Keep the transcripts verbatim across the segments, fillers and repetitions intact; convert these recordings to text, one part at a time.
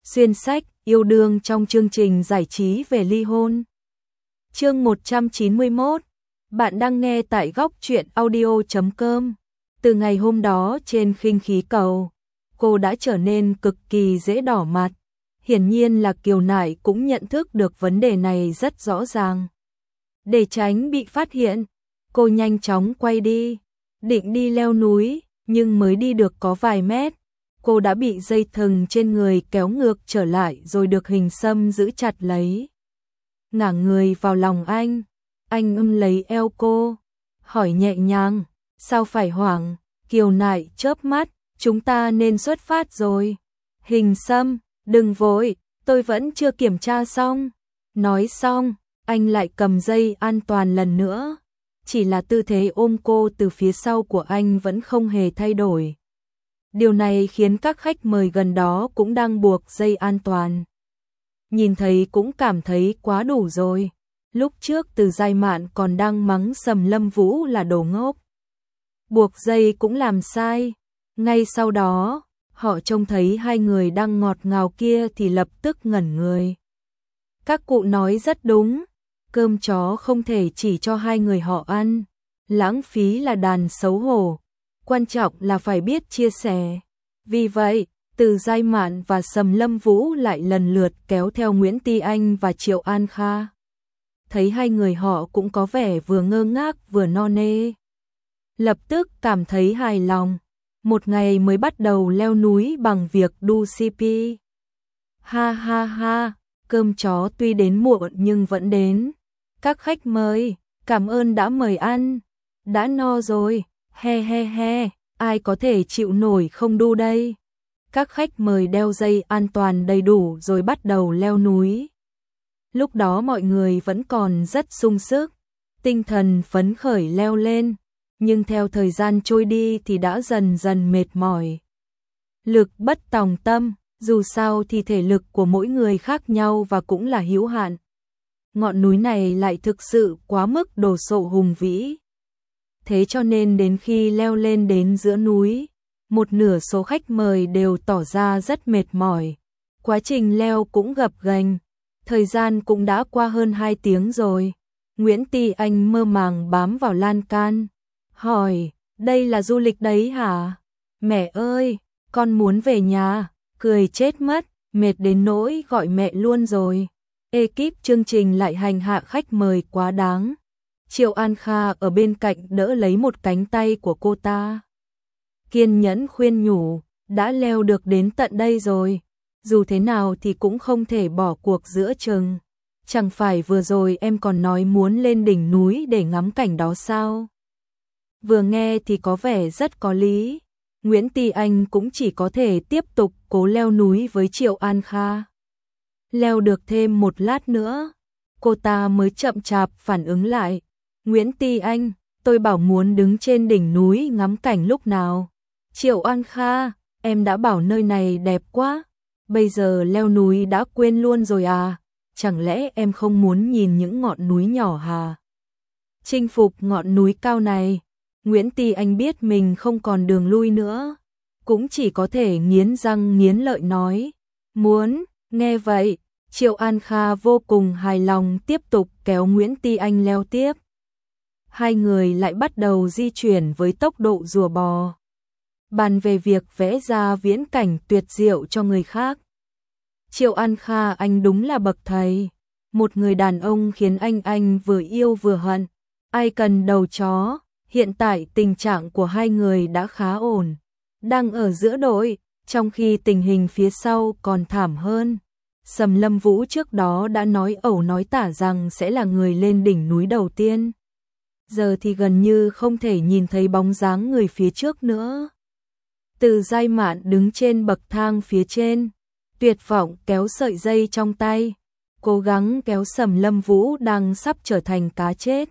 Xuyên sách, yêu đương trong chương trình giải trí về ly hôn. Chương một trăm chín mươi mốt. Bạn đang nghe tại góc truyện audio chấm com. Từ ngày hôm đó trên khinh khí cầu, cô đã trở nên cực kỳ dễ đỏ mặt. Hiển nhiên là Kiều Nại cũng nhận thức được vấn đề này rất rõ ràng. Để tránh bị phát hiện, cô nhanh chóng quay đi, định đi leo núi, nhưng mới đi được có vài mét, cô đã bị dây thừng trên người kéo ngược trở lại rồi được Hình Sâm giữ chặt lấy. Ngả người vào lòng anh, anh ôm lấy eo cô, hỏi nhẹ nhàng, sao phải hoảng? Kiều Nại chớp mắt, chúng ta nên xuất phát rồi. Hình Sâm, đừng vội, tôi vẫn chưa kiểm tra xong. Nói xong, anh lại cầm dây an toàn lần nữa. Chỉ là tư thế ôm cô từ phía sau của anh vẫn không hề thay đổi. Điều này khiến các khách mời gần đó cũng đang buộc dây an toàn. Nhìn thấy cũng cảm thấy quá đủ rồi. Lúc trước Từ Giai Mạn còn đang mắng Sầm Lâm Vũ là đồ ngốc. Buộc dây cũng làm sai. Ngay sau đó, họ trông thấy hai người đang ngọt ngào kia thì lập tức ngẩn người. Các cụ nói rất đúng, cơm chó không thể chỉ cho hai người họ ăn, lãng phí là đàn xấu hổ, quan trọng là phải biết chia sẻ. Vì vậy, Từ Giai Mạn và Sầm Lâm Vũ lại lần lượt kéo theo Nguyễn Ti Anh và Triệu An Kha. Thấy hai người họ cũng có vẻ vừa ngơ ngác vừa no nê. Lập tức cảm thấy hài lòng, một ngày mới bắt đầu leo núi bằng việc đu xê pê. Ha ha ha, cơm chó tuy đến muộn nhưng vẫn đến. Các khách mời, cảm ơn đã mời ăn. Đã no rồi, he he he, ai có thể chịu nổi không đu đây. Các khách mời đeo dây an toàn đầy đủ rồi bắt đầu leo núi. Lúc đó mọi người vẫn còn rất sung sức, tinh thần phấn khởi leo lên, nhưng theo thời gian trôi đi thì đã dần dần mệt mỏi. Lực bất tòng tâm, dù sao thì thể lực của mỗi người khác nhau và cũng là hữu hạn. Ngọn núi này lại thực sự quá mức đồ sộ hùng vĩ. Thế cho nên đến khi leo lên đến giữa núi, một nửa số khách mời đều tỏ ra rất mệt mỏi. Quá trình leo cũng gập ghềnh, thời gian cũng đã qua hơn hai tiếng rồi. Nguyễn Ti Anh mơ màng bám vào lan can, hỏi, đây là du lịch đấy hả? Mẹ ơi, con muốn về nhà, cười chết mất, mệt đến nỗi gọi mẹ luôn rồi. Ekip chương trình lại hành hạ khách mời quá đáng. Triệu An Kha ở bên cạnh đỡ lấy một cánh tay của cô ta, kiên nhẫn khuyên nhủ, đã leo được đến tận đây rồi, dù thế nào thì cũng không thể bỏ cuộc giữa chừng. Chẳng phải vừa rồi em còn nói muốn lên đỉnh núi để ngắm cảnh đó sao? Vừa nghe thì có vẻ rất có lý. Nguyễn Ti Anh cũng chỉ có thể tiếp tục cố leo núi với Triệu An Kha. Leo được thêm một lát nữa, cô ta mới chậm chạp phản ứng lại. Nguyễn Ti Anh, tôi bảo muốn đứng trên đỉnh núi ngắm cảnh lúc nào? Triệu An Kha, em đã bảo nơi này đẹp quá, bây giờ leo núi đã quên luôn rồi à? Chẳng lẽ em không muốn nhìn những ngọn núi nhỏ hả? Chinh phục ngọn núi cao này, Nguyễn Ti Anh biết mình không còn đường lui nữa, cũng chỉ có thể nghiến răng nghiến lợi nói, muốn. Nghe vậy, Triệu An Kha vô cùng hài lòng tiếp tục kéo Nguyễn Ti Anh leo tiếp. Hai người lại bắt đầu di chuyển với tốc độ rùa bò, bàn về việc vẽ ra viễn cảnh tuyệt diệu cho người khác. Triệu An Kha anh đúng là bậc thầy, một người đàn ông khiến anh anh vừa yêu vừa hận. Ai cần đầu chó, hiện tại tình trạng của hai người đã khá ổn, đang ở giữa đội, trong khi tình hình phía sau còn thảm hơn. Sầm Lâm Vũ trước đó đã nói ẩu nói tả rằng sẽ là người lên đỉnh núi đầu tiên. Giờ thì gần như không thể nhìn thấy bóng dáng người phía trước nữa. Từ Giai Mạn đứng trên bậc thang phía trên, tuyệt vọng kéo sợi dây trong tay, cố gắng kéo Sầm Lâm Vũ đang sắp trở thành cá chết.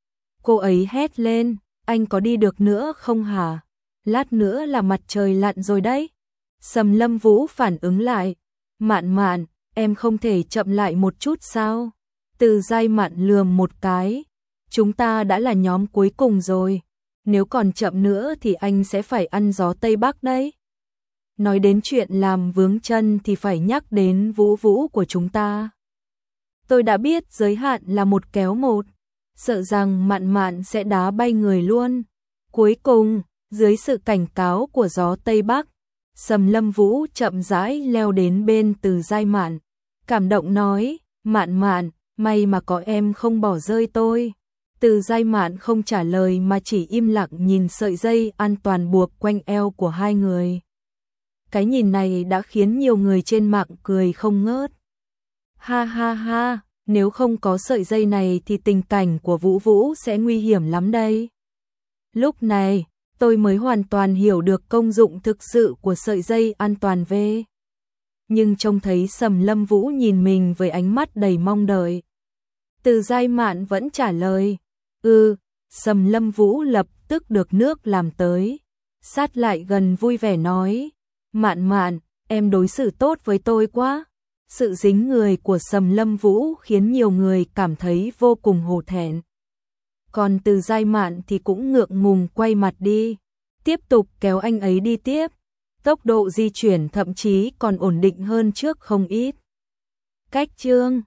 Cô ấy hét lên, anh có đi được nữa không hả? Lát nữa là mặt trời lặn rồi đấy. Sầm Lâm Vũ phản ứng lại, Mạn Mạn, em không thể chậm lại một chút sao? Từ Giai Mạn lườm một cái, chúng ta đã là nhóm cuối cùng rồi, nếu còn chậm nữa thì anh sẽ phải ăn gió Tây Bắc đấy. nói đến chuyện làm vướng chân thì phải nhắc đến Vũ Vũ của chúng ta. Tôi đã biết giới hạn là một kéo một, sợ rằng Mạn Mạn sẽ đá bay người luôn. Cuối cùng, dưới sự cảnh cáo của gió Tây Bắc, Sầm Lâm Vũ chậm rãi leo đến bên Từ Giai Mạn, cảm động nói, Mạn Mạn, may mà có em không bỏ rơi tôi. Từ Giai Mạn không trả lời mà chỉ im lặng nhìn sợi dây an toàn buộc quanh eo của hai người. Cái nhìn này đã khiến nhiều người trên mạng cười không ngớt. Ha ha ha, nếu không có sợi dây này thì tình cảnh của Vũ Vũ sẽ nguy hiểm lắm đây. Lúc này, tôi mới hoàn toàn hiểu được công dụng thực sự của sợi dây an toàn về. Nhưng trông thấy Sầm Lâm Vũ nhìn mình với ánh mắt đầy mong đợi. Từ Giai Mạn vẫn trả lời, ừ, Sầm Lâm Vũ lập tức được nước làm tới. Sát lại gần vui vẻ nói, Mạn Mạn, em đối xử tốt với tôi quá. Sự dính người của Sầm Lâm Vũ khiến nhiều người cảm thấy vô cùng hổ thẹn. Còn Từ Giai Mạn thì cũng ngượng ngùng quay mặt đi, tiếp tục kéo anh ấy đi tiếp. Tốc độ di chuyển thậm chí còn ổn định hơn trước không ít. Cách chương